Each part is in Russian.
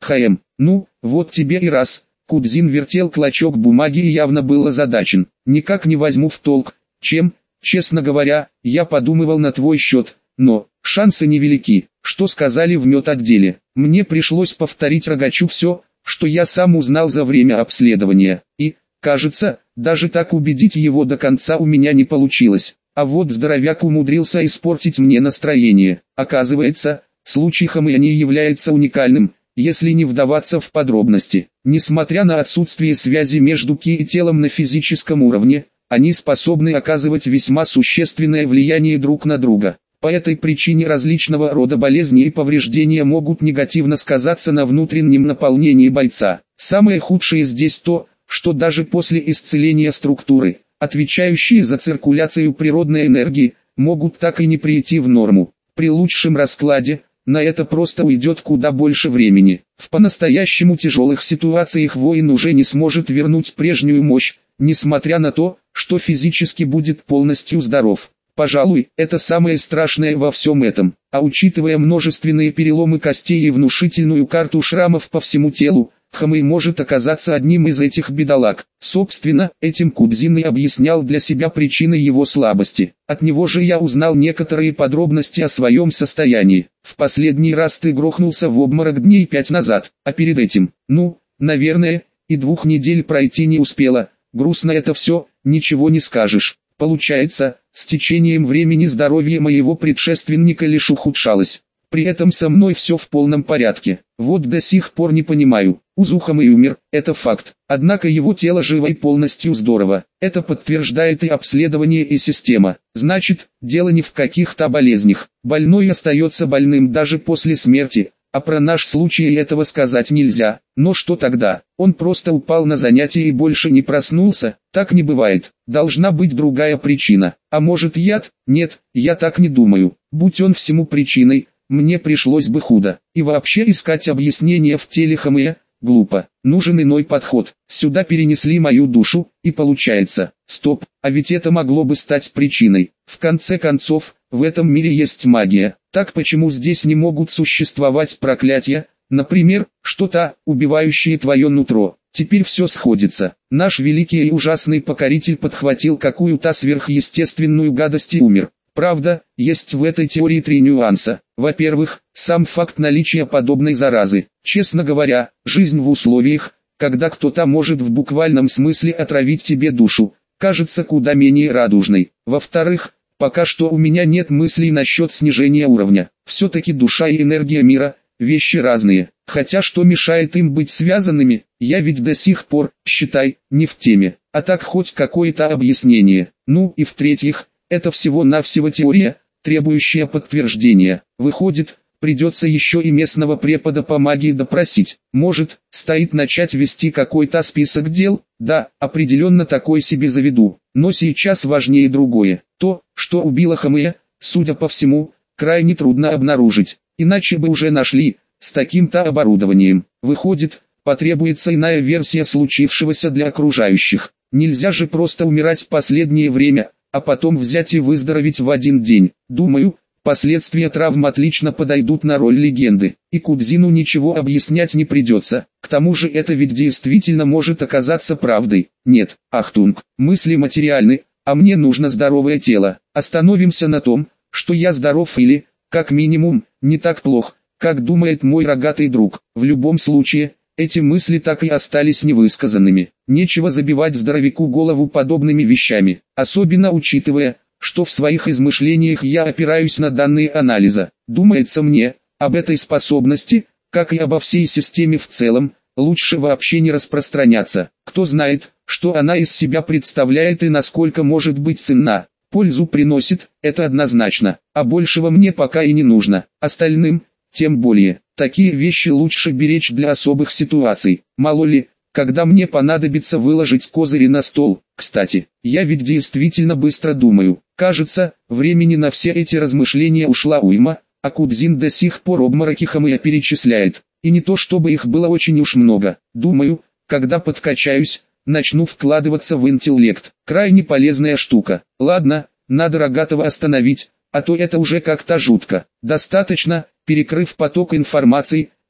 Ну, вот тебе и раз. Кудзин вертел клочок бумаги и явно был озадачен. Никак не возьму в толк, чем, честно говоря, я подумывал на твой счет, но, шансы невелики. Что сказали в медотделе? Мне пришлось повторить Рогачу все, что я сам узнал за время обследования. И, кажется, даже так убедить его до конца у меня не получилось. А вот здоровяк умудрился испортить мне настроение. Оказывается, случай Хамы не является уникальным, если не вдаваться в подробности. Несмотря на отсутствие связи между ки и телом на физическом уровне, они способны оказывать весьма существенное влияние друг на друга. По этой причине различного рода болезни и повреждения могут негативно сказаться на внутреннем наполнении бойца. Самое худшее здесь то, что даже после исцеления структуры, отвечающие за циркуляцию природной энергии, могут так и не прийти в норму. При лучшем раскладе, на это просто уйдет куда больше времени. В по-настоящему тяжелых ситуациях воин уже не сможет вернуть прежнюю мощь, несмотря на то, что физически будет полностью здоров. Пожалуй, это самое страшное во всем этом. А учитывая множественные переломы костей и внушительную карту шрамов по всему телу, Хамэй может оказаться одним из этих бедолаг. Собственно, этим Кудзин и объяснял для себя причины его слабости. От него же я узнал некоторые подробности о своем состоянии. В последний раз ты грохнулся в обморок дней 5 назад, а перед этим, наверное, и 2 недель пройти не успело. Грустно это все, ничего не скажешь. Получается, с течением времени здоровье моего предшественника лишь ухудшалось. При этом со мной все в полном порядке. Вот до сих пор не понимаю. Узухамэй умер, это факт. Однако его тело живо и полностью здорово. Это подтверждает и обследование, и система. Значит, дело не в каких-то болезнях. Больной остается больным даже после смерти. А про наш случай этого сказать нельзя. Но что тогда? Он просто упал на занятие и больше не проснулся? Так не бывает. Должна быть другая причина. А может яд? Нет, я так не думаю. Будь он всему причиной, мне пришлось бы худо. И вообще искать объяснение в теле Хамэя глупо. Нужен иной подход. Сюда перенесли мою душу, и получается, стоп, а ведь это могло бы стать причиной. В конце концов, в этом мире есть магия. Так почему здесь не могут существовать проклятия, например, что-то, убивающее твое нутро? Теперь все сходится. Наш великий и ужасный покоритель подхватил какую-то сверхъестественную гадость и умер. Правда, есть в этой теории 3 нюанса. Во-первых, сам факт наличия подобной заразы. Честно говоря, жизнь в условиях, когда кто-то может в буквальном смысле отравить тебе душу, кажется куда менее радужной. Во-вторых, пока что у меня нет мыслей насчет снижения уровня. Все-таки душа и энергия мира – вещи разные. Хотя что мешает им быть связанными, я ведь до сих пор, считай, не в теме. А так хоть какое-то объяснение. Ну и в-третьих, это всего-навсего теория, требующая подтверждения. Выходит, придется еще и местного препода по магии допросить. Может, стоит начать вести какой-то список дел? Да, определенно такой себе заведу. Но сейчас важнее другое. То, что убило Хамэя, судя по всему, крайне трудно обнаружить. Иначе бы уже нашли, с таким-то оборудованием. Выходит, потребуется иная версия случившегося для окружающих. Нельзя же просто умирать в последнее время, а потом взять и выздороветь в один день. Думаю, последствия травм отлично подойдут на роль легенды, и Кудзину ничего объяснять не придется. К тому же это ведь действительно может оказаться правдой. Нет, Ахтунг, мысли материальны, а мне нужно здоровое тело. Остановимся на том, что я здоров или, как минимум, не так плох, как думает мой рогатый друг. В любом случае, эти мысли так и остались невысказанными. Нечего забивать здоровяку голову подобными вещами, особенно учитывая, что в своих измышлениях я опираюсь на данные анализа. Думается мне, об этой способности, как и обо всей системе в целом, лучше вообще не распространяться. Кто знает, что она из себя представляет и насколько может быть ценна. Пользу приносит, это однозначно, а большего мне пока и не нужно. Остальным, тем более, такие вещи лучше беречь для особых ситуаций. Мало ли, когда мне понадобится выложить козыри на стол. Кстати, я ведь действительно быстро думаю. Кажется, времени на все эти размышления ушла уйма, а Кудзин до сих пор обмороки Хамэя перечисляет. И не то чтобы их было очень уж много. Думаю, когда подкачаюсь, начну вкладываться в интеллект. Крайне полезная штука. Ладно, надо рогатого остановить, а то это уже как-то жутко. Достаточно, перекрыв поток информации,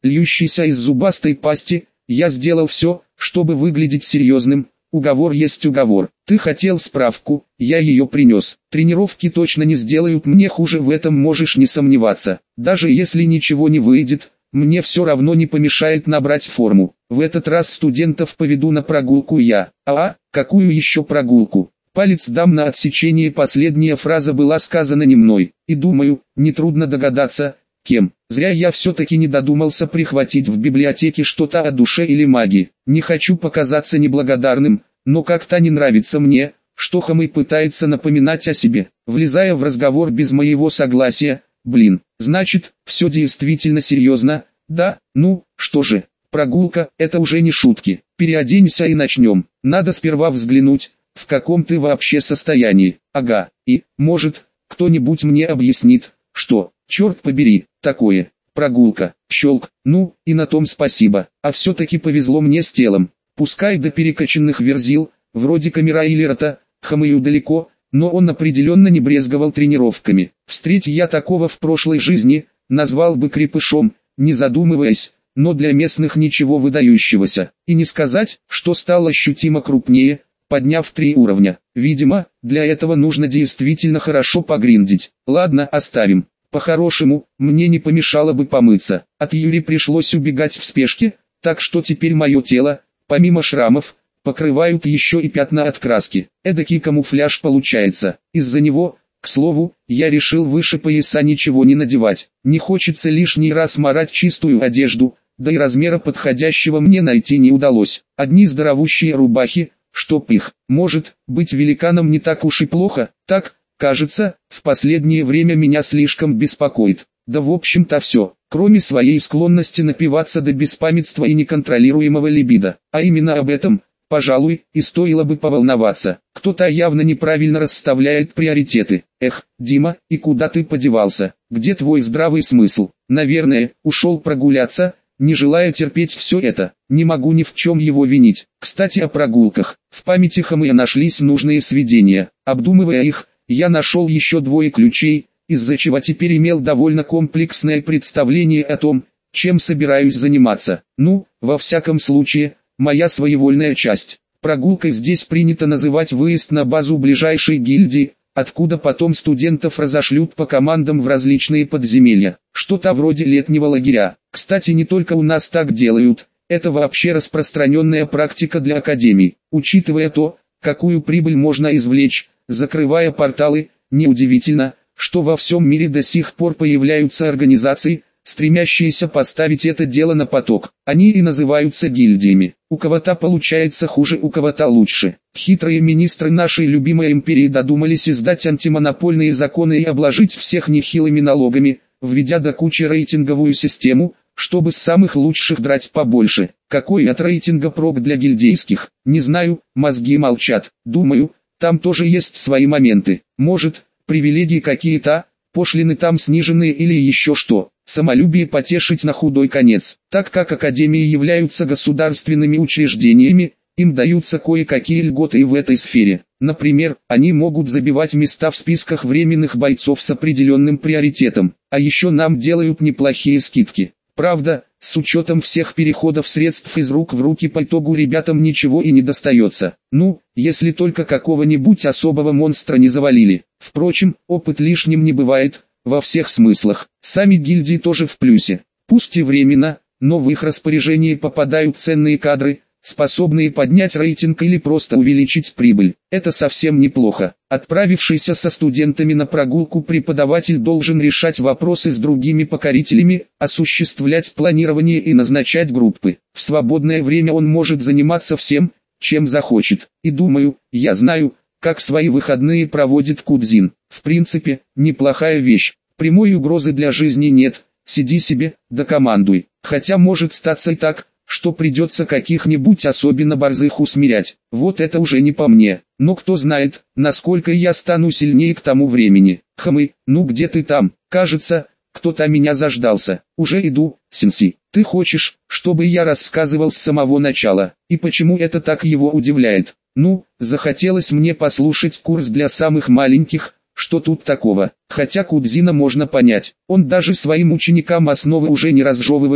льющийся из зубастой пасти. Я сделал все, чтобы выглядеть серьезным. Уговор есть уговор. Ты хотел справку, я ее принес. Тренировки точно не сделают мне хуже, в этом можешь не сомневаться. Даже если ничего не выйдет, мне все равно не помешает набрать форму. В этот раз студентов поведу на прогулку я. Какую еще прогулку? Палец дам на отсечение. Последняя фраза была сказана не мной. И думаю, нетрудно догадаться, кем. Зря я все-таки не додумался прихватить в библиотеке что-то о душе или магии. Не хочу показаться неблагодарным, но как-то не нравится мне, что Хамэй пытается напоминать о себе, влезая в разговор без моего согласия. Значит, все действительно серьезно, да? Ну, что же, прогулка, это уже не шутки. Переоденься и начнем. Надо сперва взглянуть, в каком ты вообще состоянии. Ага, и, может, кто-нибудь мне объяснит, что, черт побери, такое, прогулка, щелк, ну, и на том спасибо. А все-таки повезло мне с телом. Пускай до перекачанных верзил, вроде Камера или Рота, Хамэю далеко, но он определенно не брезговал тренировками. Встреть я такого в прошлой жизни, назвал бы крепышом, не задумываясь, но для местных ничего выдающегося. И не сказать, что стал ощутимо крупнее, подняв 3 уровня. Видимо, для этого нужно действительно хорошо погриндить. Ладно, оставим. По-хорошему, мне не помешало бы помыться. От Юри пришлось убегать в спешке, так что теперь мое тело, помимо шрамов, покрывают еще и пятна от краски. Эдакий камуфляж получается. Из-за него, к слову, я решил выше пояса ничего не надевать. Не хочется лишний раз марать чистую одежду, да и размера подходящего мне найти не удалось. Одни здоровущие рубахи, чтоб их, может, быть великаном не так уж и плохо, так, кажется, в последнее время меня слишком беспокоит. Да в общем-то все, кроме своей склонности напиваться до беспамятства и неконтролируемого либидо. А именно об этом, пожалуй, и стоило бы поволноваться. Кто-то явно неправильно расставляет приоритеты. Эх, Дима, и куда ты подевался? Где твой здравый смысл? Наверное, ушел прогуляться, не желая терпеть все это. Не могу ни в чем его винить. Кстати, о прогулках. В памяти Хамэя нашлись нужные сведения. Обдумывая их, я нашел еще 2 ключей, из-за чего теперь имел довольно комплексное представление о том, чем собираюсь заниматься. Ну, во всяком случае, моя своевольная часть. Прогулкой здесь принято называть выезд на базу ближайшей гильдии, откуда потом студентов разошлют по командам в различные подземелья. Что-то вроде летнего лагеря. Кстати, не только у нас так делают, это вообще распространенная практика для академий. Учитывая то, какую прибыль можно извлечь, закрывая порталы, неудивительно, что во всем мире до сих пор появляются организации, стремящиеся поставить это дело на поток. Они и называются гильдиями. У кого-то получается хуже, у кого-то лучше. Хитрые министры нашей любимой империи додумались издать антимонопольные законы и обложить всех нехилыми налогами, введя до кучи рейтинговую систему, чтобы с самых лучших драть побольше. Какой от рейтинга прок для гильдейских? Не знаю, мозги молчат. Думаю, там тоже есть свои моменты. Может, привилегии какие-то, пошлины там сниженные или еще что. Самолюбие потешить на худой конец. Так как академии являются государственными учреждениями, им даются кое-какие льготы и в этой сфере. Например, они могут забивать места в списках временных бойцов с определенным приоритетом. А еще нам делают неплохие скидки. Правда, с учетом всех переходов средств из рук в руки по итогу ребятам ничего и не достается. Ну, если только какого-нибудь особого монстра не завалили. Впрочем, опыт лишним не бывает, во всех смыслах. Сами гильдии тоже в плюсе. Пусть и временно, но в их распоряжение попадают ценные кадры, способные поднять рейтинг или просто увеличить прибыль. Это совсем неплохо. Отправившийся со студентами на прогулку преподаватель должен решать вопросы с другими покорителями, осуществлять планирование и назначать группы. В свободное время он может заниматься всем, чем захочет. И думаю, я знаю, как свои выходные проводит Кудзин. В принципе, неплохая вещь. Прямой угрозы для жизни нет, сиди себе, да командуй. Хотя может статься и так, что придется каких-нибудь особенно борзых усмирять. Вот это уже не по мне. Но кто знает, насколько я стану сильнее к тому времени. Хамэй, ну где ты там? Кажется, кто-то меня заждался. Уже иду, сенсей. Ты хочешь, чтобы я рассказывал с самого начала? И почему это так его удивляет? Ну, захотелось мне послушать курс для самых маленьких, что тут такого? Хотя Кудзина можно понять. Он даже своим ученикам основы уже не разжевывает,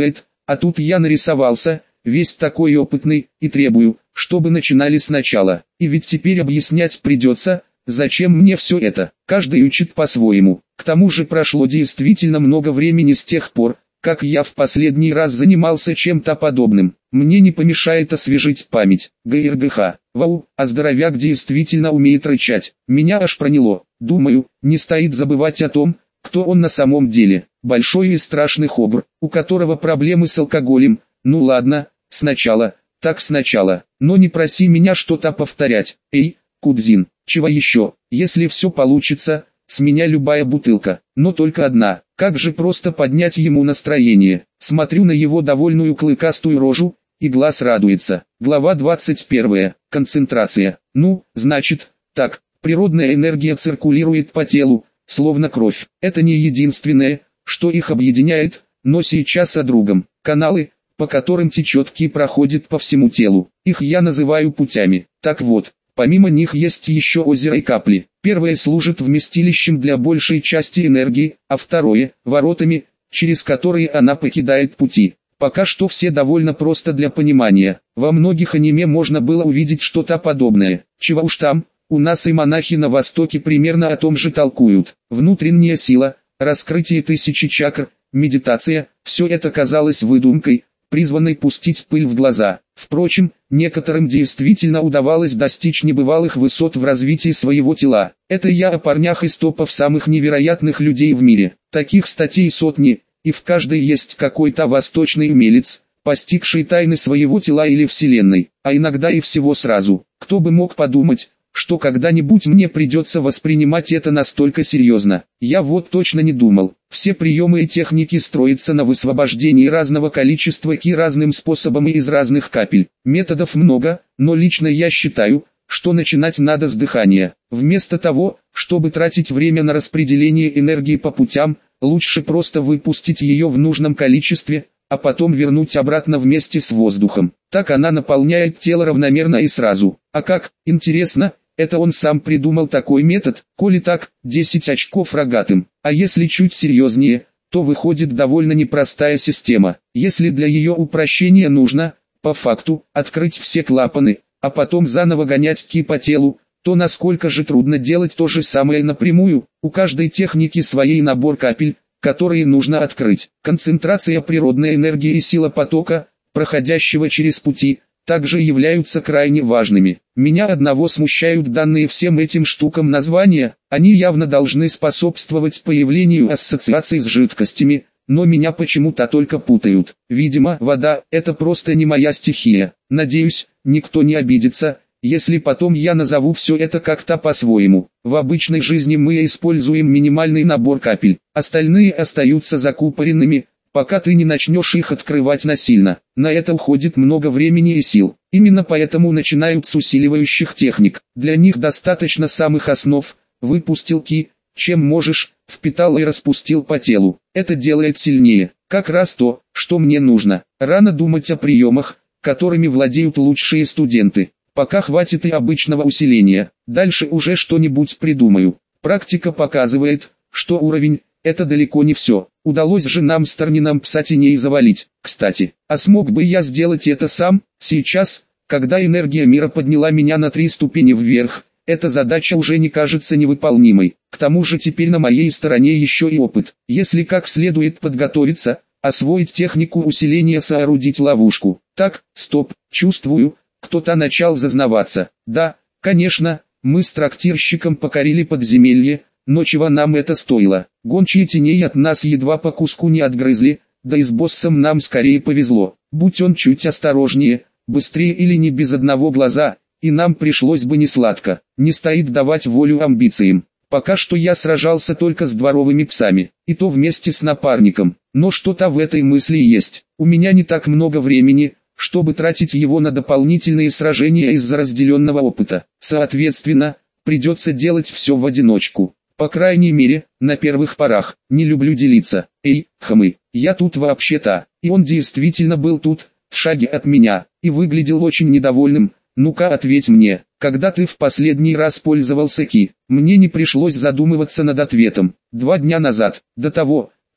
А тут я нарисовался, весь такой опытный, и требую, чтобы начинали сначала. И ведь теперь объяснять придется, зачем мне все это. Каждый учит по-своему. К тому же прошло действительно много времени с тех пор, как я в последний раз занимался чем-то подобным. Мне не помешает освежить память. ГРГХ. Вау, а здоровяк действительно умеет рычать. Меня аж проняло. Думаю, не стоит забывать о том, кто он на самом деле. Большой и страшный хобр, у которого проблемы с алкоголем. Ну ладно, сначала, так сначала. Но не проси меня что-то повторять. Эй, Кудзин, чего еще? Если все получится, с меня любая бутылка, но только одна. Как же просто поднять ему настроение. Смотрю на его довольную клыкастую рожу, и глаз радуется. Глава 21. Концентрация. Ну, значит, так, природная энергия циркулирует по телу, словно кровь. Это не единственное, что их объединяет, но сейчас о другом. Каналы, по которым течет ки, проходит по всему телу. Их я называю путями. Так вот, помимо них есть еще озеро и капли. Первое служит вместилищем для большей части энергии, а второе – воротами, через которые она покидает пути. Пока что все довольно просто для понимания. Во многих аниме можно было увидеть что-то подобное. Чего уж там, у нас и монахи на Востоке примерно о том же толкуют. Внутренняя сила, раскрытие тысячи чакр, медитация – все это казалось выдумкой, призванной пустить пыль в глаза. Впрочем, некоторым действительно удавалось достичь небывалых высот в развитии своего тела. Это я о парнях из топов самых невероятных людей в мире. Таких статей сотни, и в каждой есть какой-то восточный умелец, постигший тайны своего тела или вселенной, а иногда и всего сразу. Кто бы мог подумать, что когда-нибудь мне придется воспринимать это настолько серьезно. Я вот точно не думал. Все приемы и техники строятся на высвобождении разного количества ки разным способом и из разных капель. Методов много, но лично я считаю, что начинать надо с дыхания. Вместо того, чтобы тратить время на распределение энергии по путям, лучше просто выпустить ее в нужном количестве, а потом вернуть обратно вместе с воздухом. Так она наполняет тело равномерно и сразу. А как, интересно, это он сам придумал такой метод? Коли так, 10 очков рогатым. А если чуть серьезнее, то выходит довольно непростая система. Если для ее упрощения нужно, по факту, открыть все клапаны, а потом заново гонять ки по телу, то насколько же трудно делать то же самое напрямую. У каждой техники свой набор капель, которые нужно открыть. Концентрация природной энергии и сила потока, проходящего через пути, также являются крайне важными. Меня одного смущают данные всем этим штукам названия, они явно должны способствовать появлению ассоциаций с жидкостями, но меня почему-то только путают. Видимо, вода – это просто не моя стихия. Надеюсь, никто не обидится, если потом я назову все это как-то по-своему. В обычной жизни мы используем минимальный набор капель, остальные остаются закупоренными, пока ты не начнешь их открывать насильно. На это уходит много времени и сил. Именно поэтому начинают с усиливающих техник. Для них достаточно самых основ. Выпустил ки, чем можешь, впитал и распустил по телу. Это делает сильнее. Как раз то, что мне нужно. Рано думать о приемах, которыми владеют лучшие студенты. Пока хватит и обычного усиления. Дальше уже что-нибудь придумаю. Практика показывает, что уровень – это далеко не все. Удалось же нам с Тарнином Псатиней завалить. Кстати, а смог бы я сделать это сам? Сейчас, когда энергия мира подняла меня на 3 ступени вверх, эта задача уже не кажется невыполнимой. К тому же теперь на моей стороне еще и опыт. Если как следует подготовиться, освоить технику усиления, соорудить ловушку. Так, стоп, чувствую, кто-то начал зазнаваться. Да, конечно, мы с трактирщиком покорили подземелье, но чего нам это стоило? Гончие теней от нас едва по куску не отгрызли, да и с боссом нам скорее повезло. Будь он чуть осторожнее, быстрее или не без одного глаза, и нам пришлось бы несладко. Не стоит давать волю амбициям. Пока что я сражался только с дворовыми псами, и то вместе с напарником. Но что-то в этой мысли есть. У меня не так много времени, чтобы тратить его на дополнительные сражения из-за разделенного опыта. Соответственно, придется делать все в одиночку. По крайней мере, на первых порах. Не люблю делиться. Эй, хмы, я тут вообще-то. И он действительно был тут, в шаге от меня, и выглядел очень недовольным. Ну-ка ответь мне, когда ты в последний раз пользовался ки? Мне не пришлось задумываться над ответом. 2 дня назад, до того,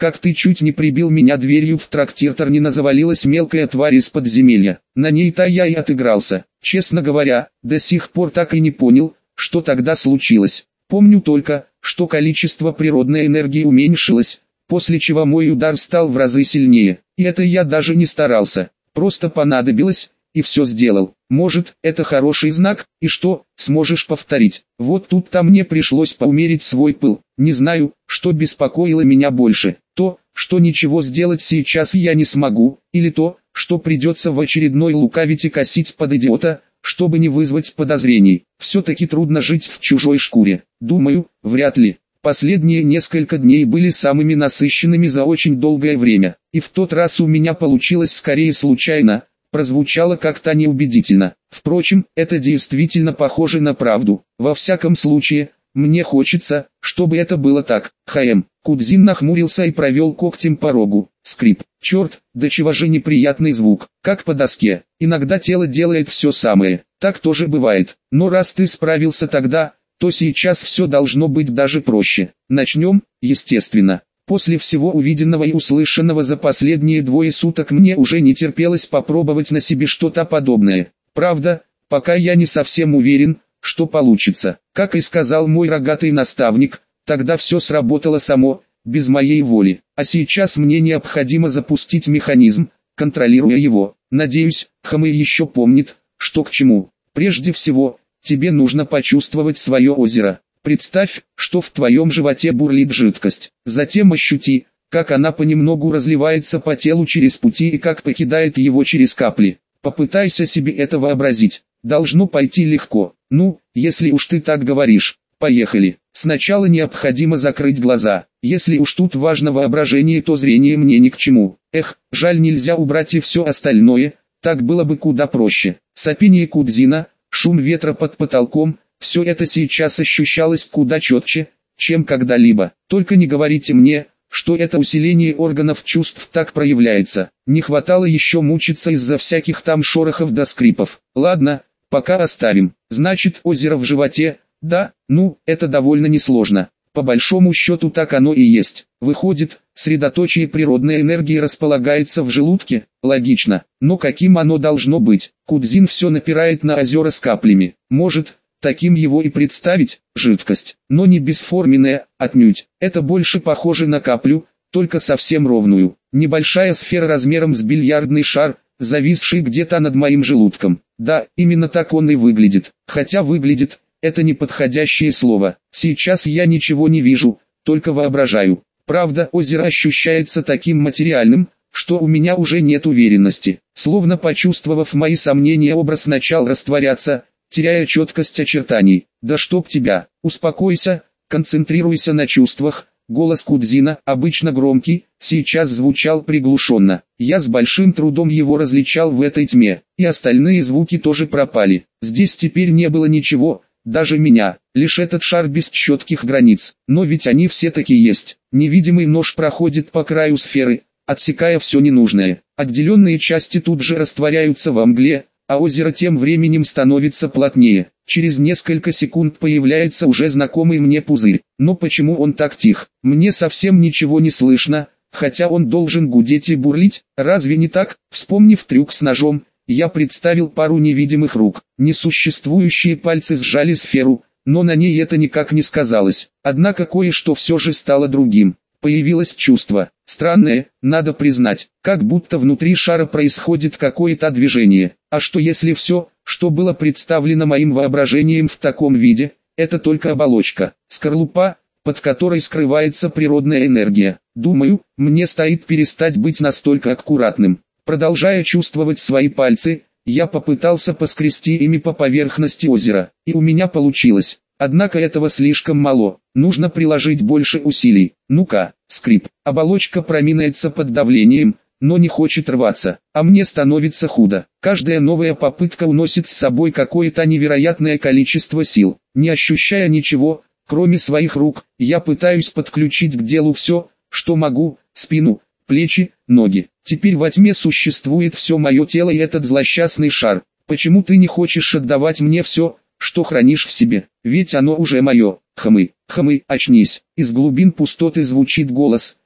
как ты чуть не прибил меня дверью в трактир, Торнина завалилась мелкая тварь из подземелья. На ней-то я и отыгрался. Честно говоря, до сих пор так и не понял, что тогда случилось. Помню только, что количество природной энергии уменьшилось, после чего мой удар стал в разы сильнее. И это я даже не старался, просто понадобилось, и все сделал. Может, это хороший знак, и что, сможешь повторить? Вот тут-то мне пришлось поумерить свой пыл. Не знаю, что беспокоило меня больше. То, что ничего сделать сейчас я не смогу, или то, что придется в очередной лукавить и косить под идиота, чтобы не вызвать подозрений. Все-таки трудно жить в чужой шкуре. Думаю, вряд ли. Последние несколько дней были самыми насыщенными за очень долгое время, и в тот раз у меня получилось скорее случайно, прозвучало как-то неубедительно. Впрочем, это действительно похоже на правду. Во всяком случае, мне хочется, чтобы это было так. Кудзин нахмурился и провел когтем по рогу. Скрип. Черт, до чего же неприятный звук, как по доске. Иногда тело делает все самое, так тоже бывает. Но раз ты справился тогда, то сейчас все должно быть даже проще. Начнем, естественно. После всего увиденного и услышанного за последние 2 суток мне уже не терпелось попробовать на себе что-то подобное. Правда, пока я не совсем уверен, что получится. Как и сказал мой рогатый наставник, тогда все сработало само, без моей воли. А сейчас мне необходимо запустить механизм, контролируя его. Надеюсь, Хамы еще помнит, что к чему. Прежде всего, тебе нужно почувствовать свое озеро. Представь, что в твоем животе бурлит жидкость. Затем ощути, как она понемногу разливается по телу через пути и как покидает его через капли. Попытайся себе это вообразить. Должно пойти легко. Ну, если уж ты так говоришь, поехали. Сначала необходимо закрыть глаза. Если уж тут важно воображение, то зрение мне ни к чему. Жаль, нельзя убрать и все остальное, так было бы куда проще. Сопение Кудзина, шум ветра под потолком, все это сейчас ощущалось куда четче, чем когда-либо. Только не говорите мне, что это усиление органов чувств так проявляется. Не хватало еще мучиться из-за всяких там шорохов да скрипов. Ладно, пока оставим. Значит, озеро в животе, да, ну, это довольно несложно. По большому счету так оно и есть. Выходит, средоточие природной энергии располагается в желудке, логично. Но каким оно должно быть? Кудзин все напирает на озера с каплями. Может, таким его и представить, жидкость, но не бесформенная, отнюдь. Это больше похоже на каплю, только совсем ровную. Небольшая сфера размером с бильярдный шар, зависший где-то над моим желудком. Да, именно так он и выглядит. Хотя выглядит, это неподходящее слово. Сейчас я ничего не вижу, только воображаю. Правда, озеро ощущается таким материальным, что у меня уже нет уверенности. Словно почувствовав мои сомнения, образ начал растворяться, теряя четкость очертаний. Да чтоб тебя, успокойся, концентрируйся на чувствах. Голос Кудзина, обычно громкий, сейчас звучал приглушенно. Я с большим трудом его различал в этой тьме, и остальные звуки тоже пропали. Здесь теперь не было ничего, даже меня, лишь этот шар без четких границ. Но ведь они все-таки есть. Невидимый нож проходит по краю сферы, отсекая все ненужное. Отделенные части тут же растворяются во мгле, а озеро тем временем становится плотнее. Через несколько секунд появляется уже знакомый мне пузырь. Но почему он так тих? Мне совсем ничего не слышно, хотя он должен гудеть и бурлить. Разве не так? Вспомнив трюк с ножом, я представил пару невидимых рук. Несуществующие пальцы сжали сферу, но на ней это никак не сказалось. Однако кое-что все же стало другим. Появилось чувство, странное, надо признать, как будто внутри шара происходит какое-то движение. А что если все, что было представлено моим воображением в таком виде, это только оболочка, скорлупа, под которой скрывается природная энергия? Думаю, мне стоит перестать быть настолько аккуратным. Продолжая чувствовать свои пальцы, я попытался поскрести ими по поверхности озера, и у меня получилось. Однако этого слишком мало, нужно приложить больше усилий. Ну-ка, скрип. Оболочка проминается под давлением, но не хочет рваться, а мне становится худо. Каждая новая попытка уносит с собой какое-то невероятное количество сил. Не ощущая ничего, кроме своих рук, я пытаюсь подключить к делу все, что могу: спину, плечи, ноги. Теперь во тьме существует все мое тело и этот злосчастный шар. Почему ты не хочешь отдавать мне все, что хранишь в себе? Ведь оно уже мое. Хамы, очнись. Из глубин пустоты звучит голос,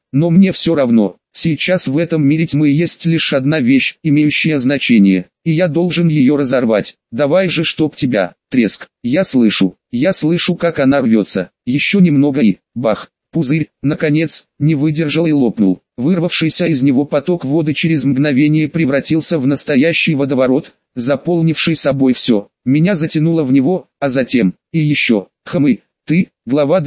но мне все равно. Сейчас в этом мире тьмы есть лишь одна вещь, имеющая значение, и я должен ее разорвать. Давай же, чтоб тебя, треск. Я слышу, как она рвется. Еще немного и, бах, пузырь, наконец, не выдержал и лопнул. Вырвавшийся из него поток воды через мгновение превратился в настоящий водоворот, заполнивший собой все. Меня затянуло в него, а затем, и еще, ты, глава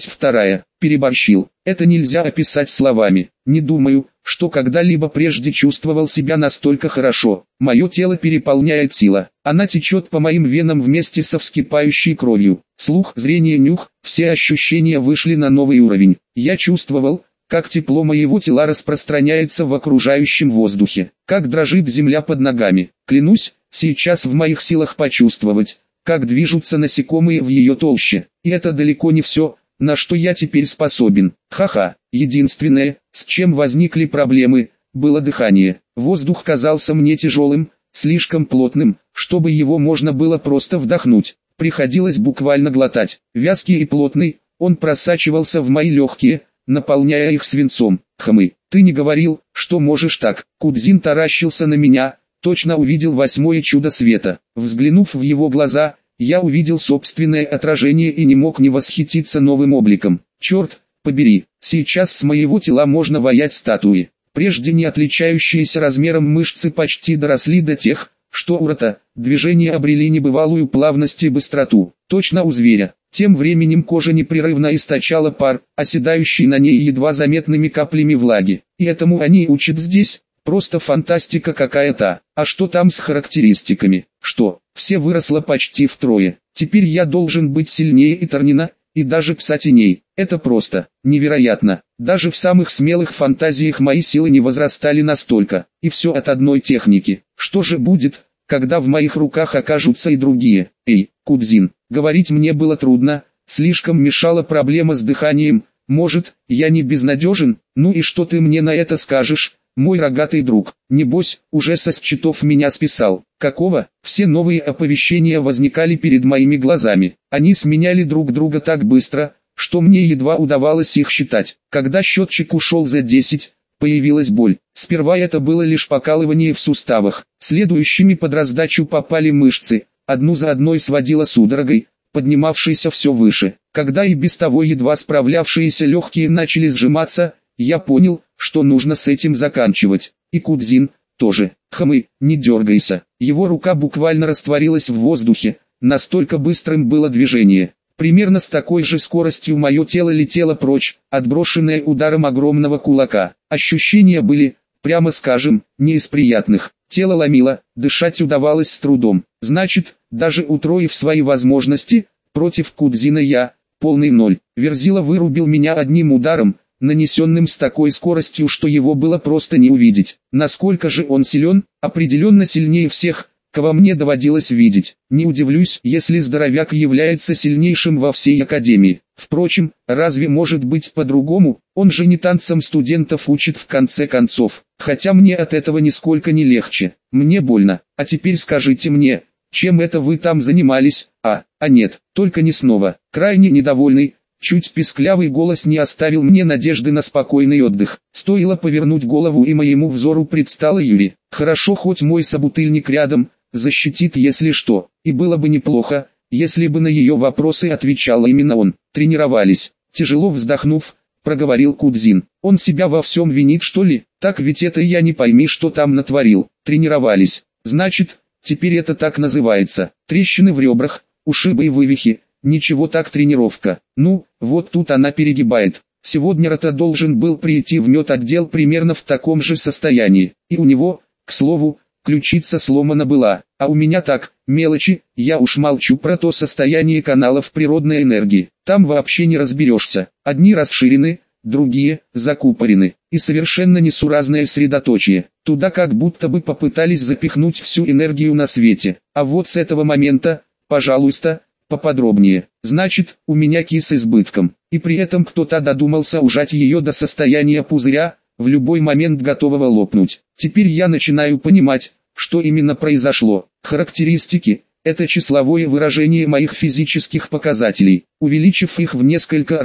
22, переборщил. Это нельзя описать словами. Не думаю, что когда-либо прежде чувствовал себя настолько хорошо. Мое тело переполняет сила. Она течет по моим венам вместе со вскипающей кровью. Слух, зрение, нюх, все ощущения вышли на новый уровень. Я чувствовал, как тепло моего тела распространяется в окружающем воздухе, как дрожит земля под ногами. Клянусь, сейчас в моих силах почувствовать, как движутся насекомые в ее толще. И это далеко не все, на что я теперь способен. Ха-ха, единственное, с чем возникли проблемы, было дыхание. Воздух казался мне тяжелым, слишком плотным, чтобы его можно было просто вдохнуть. Приходилось буквально глотать. Вязкий и плотный, он просачивался в мои легкие, наполняя их свинцом. Ты не говорил, что можешь так. Кудзин таращился на меня, точно увидел восьмое чудо света. Взглянув в его глаза, я увидел собственное отражение и не мог не восхититься новым обликом. Черт побери, сейчас с моего тела можно ваять статуи. Прежде не отличающиеся размером мышцы почти доросли до тех, что у рота, движения обрели небывалую плавность и быстроту, точно у зверя. Тем временем кожа непрерывно источала пар, оседающий на ней едва заметными каплями влаги. И этому они учат здесь, просто фантастика какая-то. А что там с характеристиками? Что, все выросло почти втрое. Теперь я должен быть сильнее и Торнина, и даже Пса-теней. Это просто невероятно. Даже в самых смелых фантазиях мои силы не возрастали настолько. И все от одной техники. Что же будет, когда в моих руках окажутся и другие? Эй, Кудзин, говорить мне было трудно, слишком мешала проблема с дыханием. Может, я не безнадежен? Ну и что ты мне на это скажешь, мой рогатый друг? Небось, уже со счетов меня списал. Какого? Все новые оповещения возникали перед моими глазами. Они сменяли друг друга так быстро, что мне едва удавалось их считать. Когда счетчик ушел за 10, появилась боль. Сперва это было лишь покалывание в суставах. Следующими под раздачу попали мышцы. Одну за одной сводила судорогой, поднимавшейся все выше. Когда и без того едва справлявшиеся легкие начали сжиматься, я понял, что нужно с этим заканчивать. И Кудзин тоже. Не дергайся. Его рука буквально растворилась в воздухе, настолько быстрым было движение. Примерно с такой же скоростью мое тело летело прочь, отброшенное ударом огромного кулака. Ощущения были, прямо скажем, не из приятных. Тело ломило, дышать удавалось с трудом. Значит, даже утроив свои возможности, против Кудзина я, полный ноль. Верзила вырубил меня одним ударом, нанесенным с такой скоростью, что его было просто не увидеть. Насколько же он силен? Определенно сильнее всех, кого мне доводилось видеть. Не удивлюсь, если здоровяк является сильнейшим во всей академии. Впрочем, разве может быть по-другому? Он же не танцам студентов учит в конце концов. Хотя мне от этого нисколько не легче. Мне больно. А теперь скажите мне, чем это вы там занимались? Нет, только не снова. Крайне недовольный, чуть писклявый голос не оставил мне надежды на спокойный отдых. Стоило повернуть голову, и моему взору предстала Юри. Хорошо, хоть мой собутыльник рядом, защитит если что. И было бы неплохо, если бы на ее вопросы отвечал именно он. Тренировались. Тяжело вздохнув, проговорил Кудзин. Он себя во всем винит, что ли? Так ведь это я не пойми, что там натворил. Тренировались. Значит, теперь это так называется. Трещины в ребрах, ушибы и вывихи. Ничего так тренировка. Ну, вот тут она перегибает. Сегодня Рота должен был прийти в медотдел примерно в таком же состоянии. И у него, к слову, ключица сломана была. А у меня так, мелочи, я уж молчу про то состояние каналов природной энергии. Там вообще не разберешься. Одни расширены, другие закупорены. И совершенно несуразное средоточие. Туда как будто бы попытались запихнуть всю энергию на свете. А вот с этого момента, пожалуйста, поподробнее. Значит, у меня ки с избытком. И при этом кто-то додумался ужать ее до состояния пузыря, в любой момент готового лопнуть. Теперь я начинаю понимать, что именно произошло. Характеристики – это числовое выражение моих физических показателей. Увеличив их в несколько раз,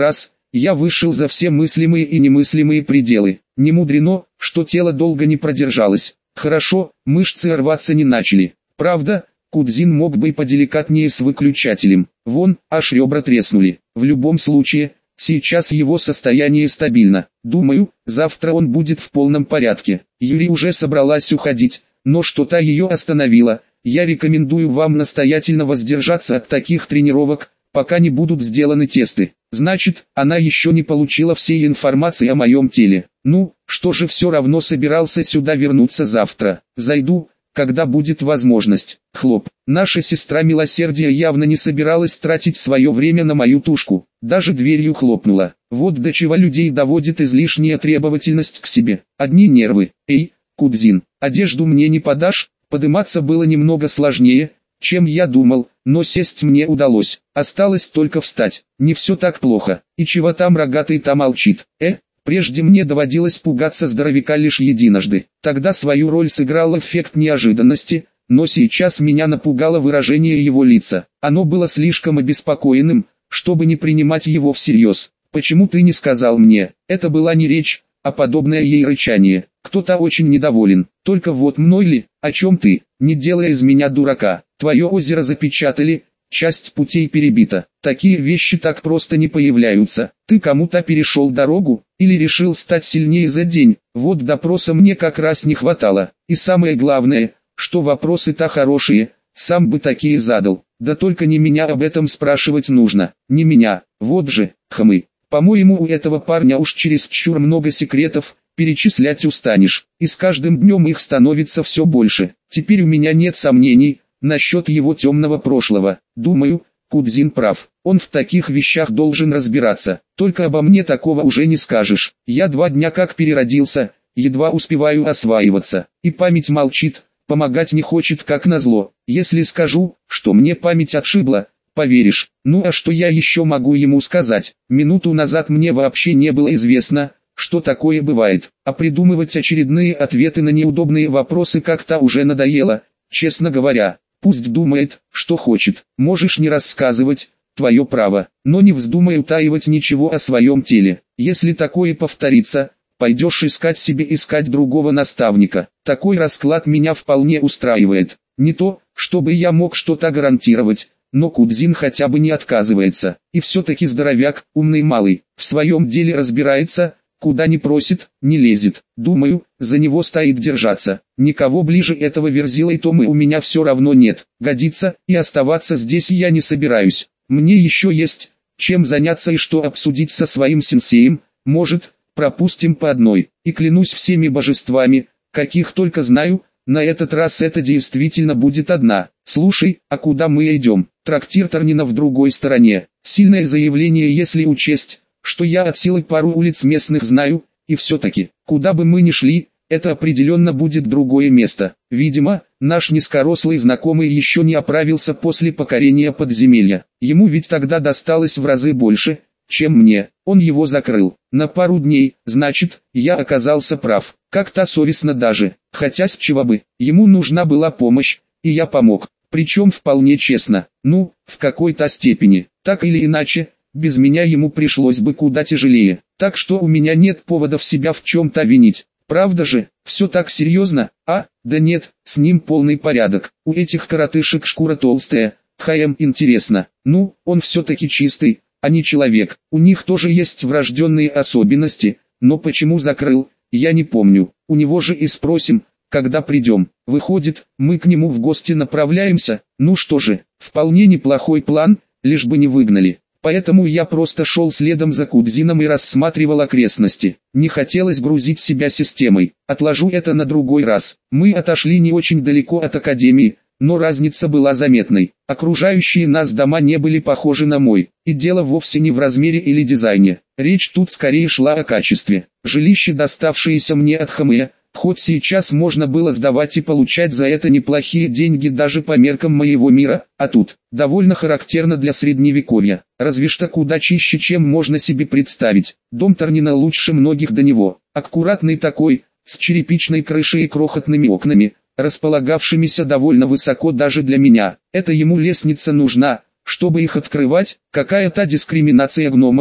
я вышел за все мыслимые и немыслимые пределы. Не мудрено, что тело долго не продержалось. Хорошо, мышцы рваться не начали. Правда, Кудзин мог бы и поделикатнее с выключателем. Вон, аж ребра треснули. В любом случае, сейчас его состояние стабильно. Думаю, завтра он будет в полном порядке. Юри уже собралась уходить, но что-то ее остановило. Я рекомендую вам настоятельно воздержаться от таких тренировок, пока не будут сделаны тесты. Значит, она еще не получила всей информации о моем теле. Ну, что же, все равно собирался сюда вернуться завтра. Зайду, когда будет возможность. Хлоп. Наша сестра милосердия явно не собиралась тратить свое время на мою тушку. Даже дверью хлопнула. Вот до чего людей доводит излишняя требовательность к себе. Одни нервы. Эй, Кудзин, одежду мне не подашь? Подыматься было немного сложнее, чем я думал, но сесть мне удалось. Осталось только встать. Не все так плохо. И чего там рогатый-то молчит? Прежде мне доводилось пугаться здоровяка лишь единожды. Тогда свою роль сыграл эффект неожиданности, но сейчас меня напугало выражение его лица. Оно было слишком обеспокоенным, чтобы не принимать его всерьез. «Почему ты не сказал мне?» Это была не речь, а подобное ей рычание. Кто-то очень недоволен. Только вот мной ли? О чем ты? Не делай из меня дурака. Твое озеро запечатали, часть путей перебита. Такие вещи так просто не появляются. Ты кому-то перешел дорогу, или решил стать сильнее за день? Вот допроса мне как раз не хватало. И самое главное, что вопросы-то хорошие, сам бы такие задал. Да только не меня об этом спрашивать нужно. Не меня. Вот же, хмы. По-моему, у этого парня уж чересчур много секретов, перечислять устанешь. И с каждым днем их становится все больше. Теперь у меня нет сомнений насчет его темного прошлого. Думаю, Кудзин прав. Он в таких вещах должен разбираться. Только обо мне такого уже не скажешь. Я 2 дня как переродился, едва успеваю осваиваться. И память молчит, помогать не хочет как назло. Если скажу, что мне память отшибла, поверишь. Ну а что я еще могу ему сказать? Минуту назад мне вообще не было известно, что такое бывает. А придумывать очередные ответы на неудобные вопросы как-то уже надоело, честно говоря. Пусть думает, что хочет. Можешь не рассказывать, твое право. Но не вздумай утаивать ничего о своем теле. Если такое повторится, пойдешь искать другого наставника. Такой расклад меня вполне устраивает. Не то, чтобы я мог что-то гарантировать, но Кудзин хотя бы не отказывается. И все-таки здоровяк, умный малый, в своем деле разбирается, куда не просит, не лезет. Думаю, за него стоит держаться. Никого ближе этого Верзила и Томы у меня все равно нет. Годится, и оставаться здесь я не собираюсь. Мне еще есть чем заняться и что обсудить со своим сенсеем. Может, пропустим по одной. И клянусь всеми божествами, каких только знаю, на этот раз это действительно будет одна. Слушай, а куда мы идем? Трактир Тарнина в другой стороне. Сильное заявление, если учесть, что я от силы пару улиц местных знаю, и все-таки, куда бы мы ни шли, это определенно будет другое место. Видимо, наш низкорослый знакомый еще не оправился после покорения подземелья. Ему ведь тогда досталось в разы больше, чем мне. Он его закрыл на пару дней, значит, я оказался прав. Как-то совестно даже, хотя с чего бы, ему нужна была помощь, и я помог. Причем вполне честно, ну, в какой-то степени. Так или иначе, без меня ему пришлось бы куда тяжелее. Так что у меня нет поводов себя в чем-то винить. Правда же, все так серьезно? Да нет, с ним полный порядок. У этих коротышек шкура толстая. Интересно. Ну, он все-таки чистый, а не человек. У них тоже есть врожденные особенности, но почему закрыл, я не помню. У него же и спросим, когда придем. Выходит, мы к нему в гости направляемся. Ну что же, вполне неплохой план, лишь бы не выгнали. Поэтому я просто шел следом за Кудзином и рассматривал окрестности. Не хотелось грузить себя системой. Отложу это на другой раз. Мы отошли не очень далеко от академии, но разница была заметной. Окружающие нас дома не были похожи на мой. И дело вовсе не в размере или дизайне. Речь тут скорее шла о качестве. Жилище, доставшееся мне от Хэмэя, хоть сейчас можно было сдавать и получать за это неплохие деньги даже по меркам моего мира, а тут, довольно характерно для средневековья, разве что куда чище, чем можно себе представить. Дом Тарнина лучше многих до него, аккуратный такой, с черепичной крышей и крохотными окнами, располагавшимися довольно высоко даже для меня. Это ему лестница нужна, чтобы их открывать? Какая-то дискриминация гномов,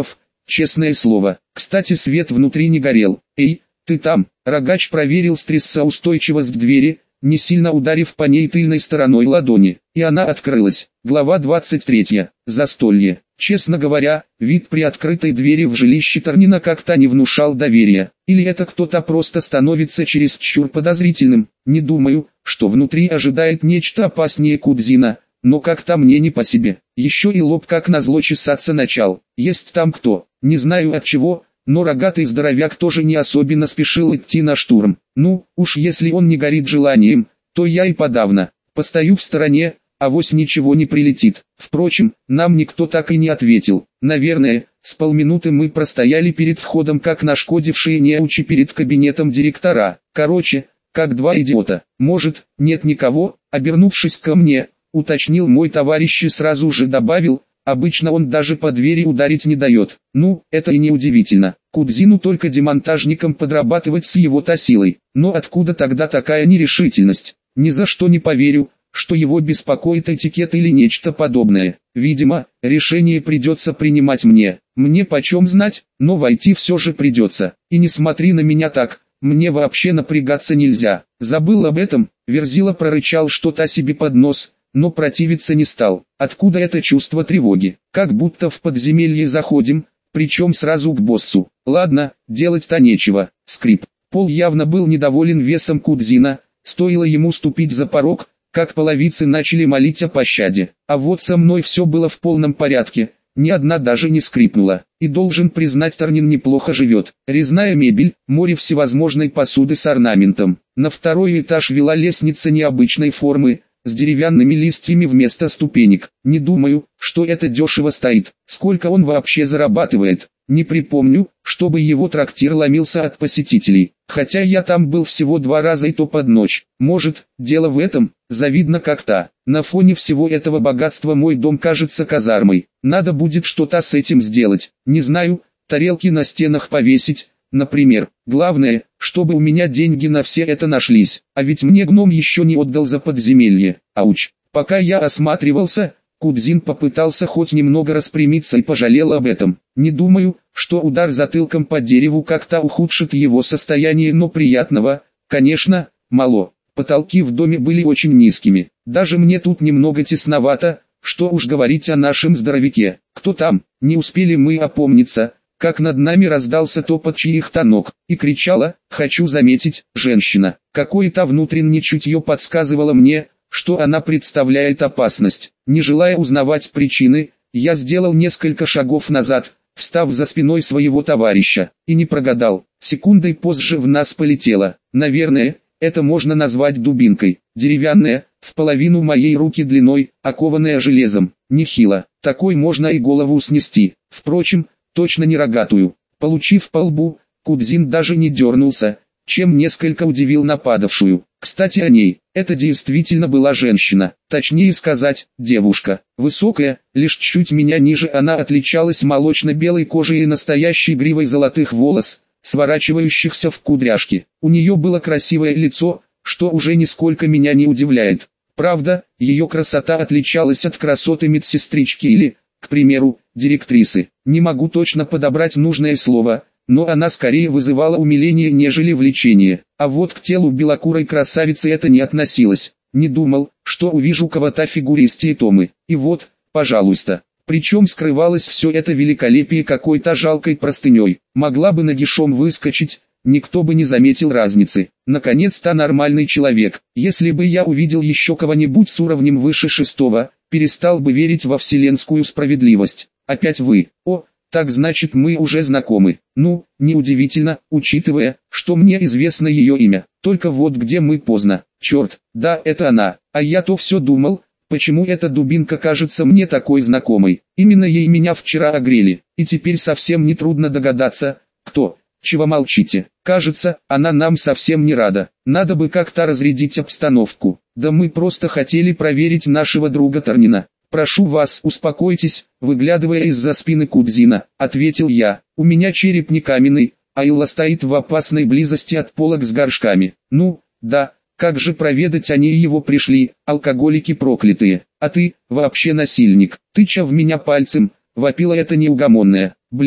честное слово. Кстати, свет внутри не горел. Эй, ты там? Рогач проверил стрессоустойчивость двери, не сильно ударив по ней тыльной стороной ладони, и она открылась. Глава 23. Застолье. Честно говоря, вид приоткрытой двери в жилище Торнина как-то не внушал доверия. Или это кто-то просто становится чересчур подозрительным. Не думаю, что внутри ожидает нечто опаснее Кудзина, но как-то мне не по себе. Еще и лоб как назло чесаться начал. Есть там кто? Не знаю от чего. Но рогатый здоровяк тоже не особенно спешил идти на штурм. Ну, уж если он не горит желанием, то я и подавно. Постою в стороне, авось ничего не прилетит. Впрочем, нам никто так и не ответил. Наверное, с полминуты мы простояли перед входом как нашкодившие неучи перед кабинетом директора. Короче, как два идиота. Может, нет никого? Обернувшись ко мне, уточнил мой товарищ и сразу же добавил: обычно он даже по двери ударить не дает. Ну, это и не удивительно. Кудзину только демонтажником подрабатывать с его-то силой. Но откуда тогда такая нерешительность? Ни за что не поверю, что его беспокоит этикет или нечто подобное. Видимо, решение придется принимать мне. Мне почем знать, но войти все же придется. И не смотри на меня так, мне вообще напрягаться нельзя. Забыл об этом, Верзила прорычал что-то себе под нос, но противиться не стал. Откуда это чувство тревоги? Как будто в подземелье заходим, причем сразу к боссу. Ладно, делать-то нечего. Скрип. Пол явно был недоволен весом Кудзина, стоило ему ступить за порог, как половицы начали молить о пощаде. А вот со мной все было в полном порядке, ни одна даже не скрипнула. И должен признать, Торнин неплохо живет. Резная мебель, море всевозможной посуды с орнаментом. На второй этаж вела лестница необычной формы, с деревянными листьями вместо ступенек. Не думаю, что это дешево стоит. Сколько он вообще зарабатывает? Не припомню, чтобы его трактир ломился от посетителей. Хотя я там был всего 2 раза и то под ночь. Может, дело в этом? Завидно как-то. На фоне всего этого богатства мой дом кажется казармой. Надо будет что-то с этим сделать. Не знаю, тарелки на стенах повесить, например. Главное, чтобы у меня деньги на все это нашлись. А ведь мне гном еще не отдал за подземелье. Ауч. Пока я осматривался, Кудзин попытался хоть немного распрямиться и пожалел об этом. Не думаю, что удар затылком по дереву как-то ухудшит его состояние, но приятного, конечно, мало. Потолки в доме были очень низкими. Даже мне тут немного тесновато, что уж говорить о нашем здоровяке. Кто там? Не успели мы опомниться, как над нами раздался топот чьих-то ног, и кричала, хочу заметить, женщина. Какое-то внутреннее чутье подсказывало мне, что она представляет опасность. Не желая узнавать причины, я сделал несколько шагов назад, встав за спиной своего товарища, и не прогадал. Секундой позже в нас полетело. Наверное, это можно назвать дубинкой. Деревянная, в половину моей руки длиной, окованная железом. Нехило. Такой можно и голову снести. Впрочем, точно не рогатую. Получив по лбу, Кудзин даже не дернулся, чем несколько удивил нападавшую. Кстати о ней, это действительно была женщина, точнее сказать, девушка. Высокая, лишь чуть меня ниже, она отличалась молочно-белой кожей и настоящей гривой золотых волос, сворачивающихся в кудряшки. У нее было красивое лицо, что уже нисколько меня не удивляет. Правда, ее красота отличалась от красоты медсестрички или, к примеру, директрисы. Не могу точно подобрать нужное слово, но она скорее вызывала умиление, нежели влечение. А вот к телу белокурой красавицы это не относилось. Не думал, что увижу кого-то фигуристее Томы. И вот, пожалуйста. Причем скрывалось все это великолепие какой-то жалкой простыней. Могла бы нагишом выскочить, никто бы не заметил разницы. Наконец-то нормальный человек. Если бы я увидел еще кого-нибудь с уровнем выше 6-го, перестал бы верить во вселенскую справедливость. Опять вы. О, так значит мы уже знакомы. Ну, неудивительно, учитывая, что мне известно ее имя. Только вот где мы поздно. Черт, да, это она. А я-то все думал, почему эта дубинка кажется мне такой знакомой. Именно ей меня вчера огрели. И теперь совсем не трудно догадаться, кто. Чего молчите? Кажется, она нам совсем не рада. Надо бы как-то разрядить обстановку. Да мы просто хотели проверить нашего друга Торнина. «Прошу вас, успокойтесь», выглядывая из-за спины Кудзина, ответил я. «У меня череп не каменный, а Илла стоит в опасной близости от полок с горшками». «Ну, да, как же проведать они его пришли, алкоголики проклятые. А ты, вообще насильник». Тыча в меня пальцем, вопила эта неугомонная. «Блин,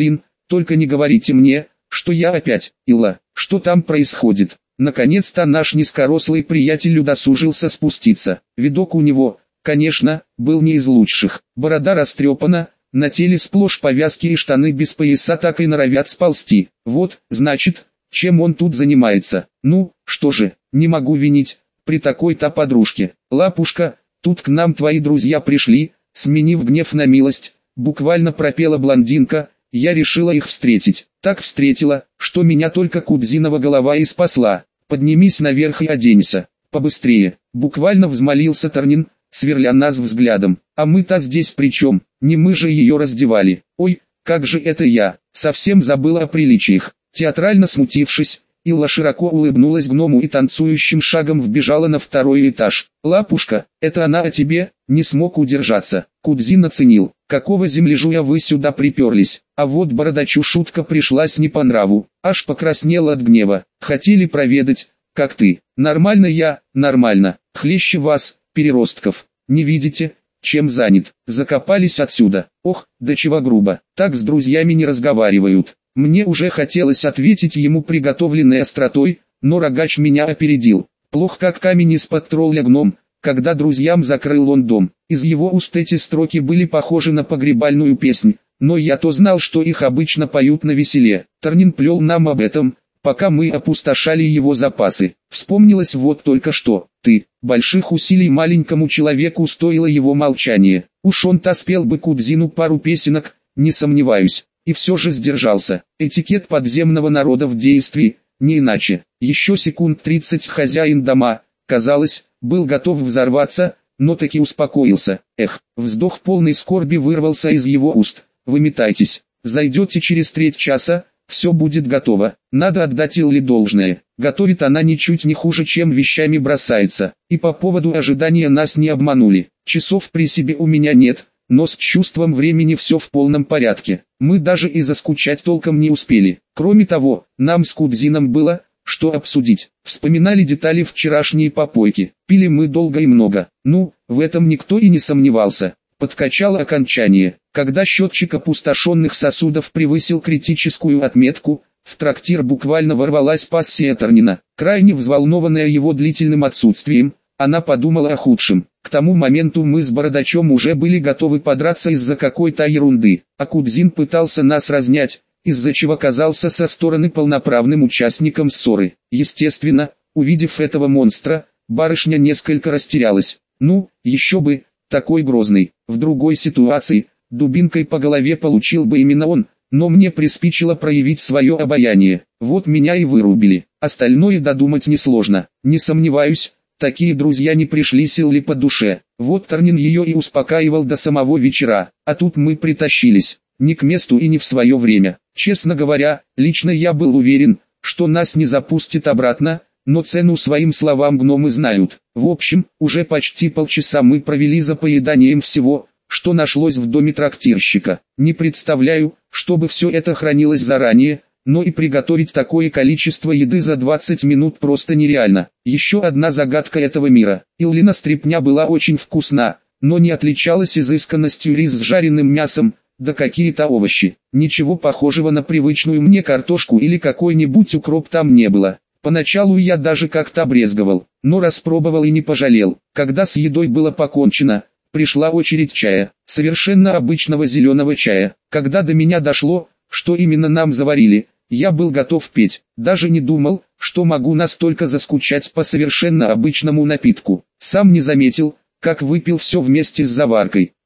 только не говорите мне, что я опять, Илла, что там происходит. Наконец-то наш низкорослый приятель удосужился спуститься. Видок у него, конечно, был не из лучших. Борода растрепана, на теле сплошь повязки и штаны без пояса так и норовят сползти. Вот, значит, чем он тут занимается. Ну, что же, не могу винить, при такой-то подружке. Лапушка, тут к нам твои друзья пришли, сменив гнев на милость, буквально пропела блондинка. Я решила их встретить. Так встретила, что меня только Кудзинова голова и спасла. Поднимись наверх и оденься. Побыстрее. Буквально взмолился Тарнин, сверля нас взглядом. А мы-то здесь при чем? Не мы же ее раздевали. Ой, как же это я, совсем забыла о приличиях. Театрально смутившись, Илла широко улыбнулась гному и танцующим шагом вбежала на второй этаж. «Лапушка, это она о тебе?» Не смог удержаться. Кудзин оценил, какого землежуя вы сюда приперлись. А вот бородачу шутка пришлась не по нраву, аж покраснел от гнева. Хотели проведать, как ты. Нормально я, нормально. Хлеще вас, переростков. Не видите, чем занят? Закопались отсюда. Ох, да чего грубо. Так с друзьями не разговаривают. Мне уже хотелось ответить ему приготовленной остротой, но рогач меня опередил. Плох как камень из-под тролля гном, когда друзьям закрыл он дом. Из его уст эти строки были похожи на погребальную песнь, но я-то знал, что их обычно поют на веселе. Тарнин плел нам об этом, пока мы опустошали его запасы. Вспомнилось вот только что, больших усилий маленькому человеку стоило его молчание. Уж он-то спел бы Кудзину пару песенок, не сомневаюсь. И все же сдержался. Этикет подземного народа в действии, не иначе. Еще секунд 30 хозяин дома, казалось, был готов взорваться, но таки успокоился. Вздох полной скорби вырвался из его уст. Выметайтесь, зайдете через треть часа, все будет готово. Надо отдать Илле должное. Готовит она ничуть не хуже, чем вещами бросается. И по поводу ожидания нас не обманули. Часов при себе у меня нет, но с чувством времени все в полном порядке. Мы даже и заскучать толком не успели. Кроме того, нам с Кудзином было, что обсудить. Вспоминали детали вчерашней попойки. Пили мы долго и много. Ну, в этом никто и не сомневался. Подкачало окончание. Когда счетчик опустошенных сосудов превысил критическую отметку, в трактир буквально ворвалась пассия Тарнина. Крайне взволнованная его длительным отсутствием, она подумала о худшем. К тому моменту мы с Бородачом уже были готовы подраться из-за какой-то ерунды, а Кудзин пытался нас разнять, из-за чего казался со стороны полноправным участником ссоры. Естественно, увидев этого монстра, барышня несколько растерялась. Ну, еще бы, такой грозный. В другой ситуации, дубинкой по голове получил бы именно он, но мне приспичило проявить свое обаяние. Вот меня и вырубили. Остальное додумать несложно. Не сомневаюсь, такие друзья не пришлись Илле по душе. Вот Тарнин ее и успокаивал до самого вечера. А тут мы притащились. Не к месту и не в свое время. Честно говоря, лично я был уверен, что нас не запустят обратно, но цену своим словам гномы знают. В общем, уже почти полчаса мы провели за поеданием всего, что нашлось в доме трактирщика. Не представляю, чтобы все это хранилось заранее, но и приготовить такое количество еды за 20 минут просто нереально. Еще одна загадка этого мира. Иллина стряпня была очень вкусна, но не отличалась изысканностью. Рис с жареным мясом, да какие-то овощи. Ничего похожего на привычную мне картошку или какой-нибудь укроп там не было. Поначалу я даже как-то брезговал, но распробовал и не пожалел. Когда с едой было покончено, пришла очередь чая, совершенно обычного зеленого чая. Когда до меня дошло, что именно нам заварили, я был готов петь. Даже не думал, что могу настолько заскучать по совершенно обычному напитку. Сам не заметил, как выпил все вместе с заваркой.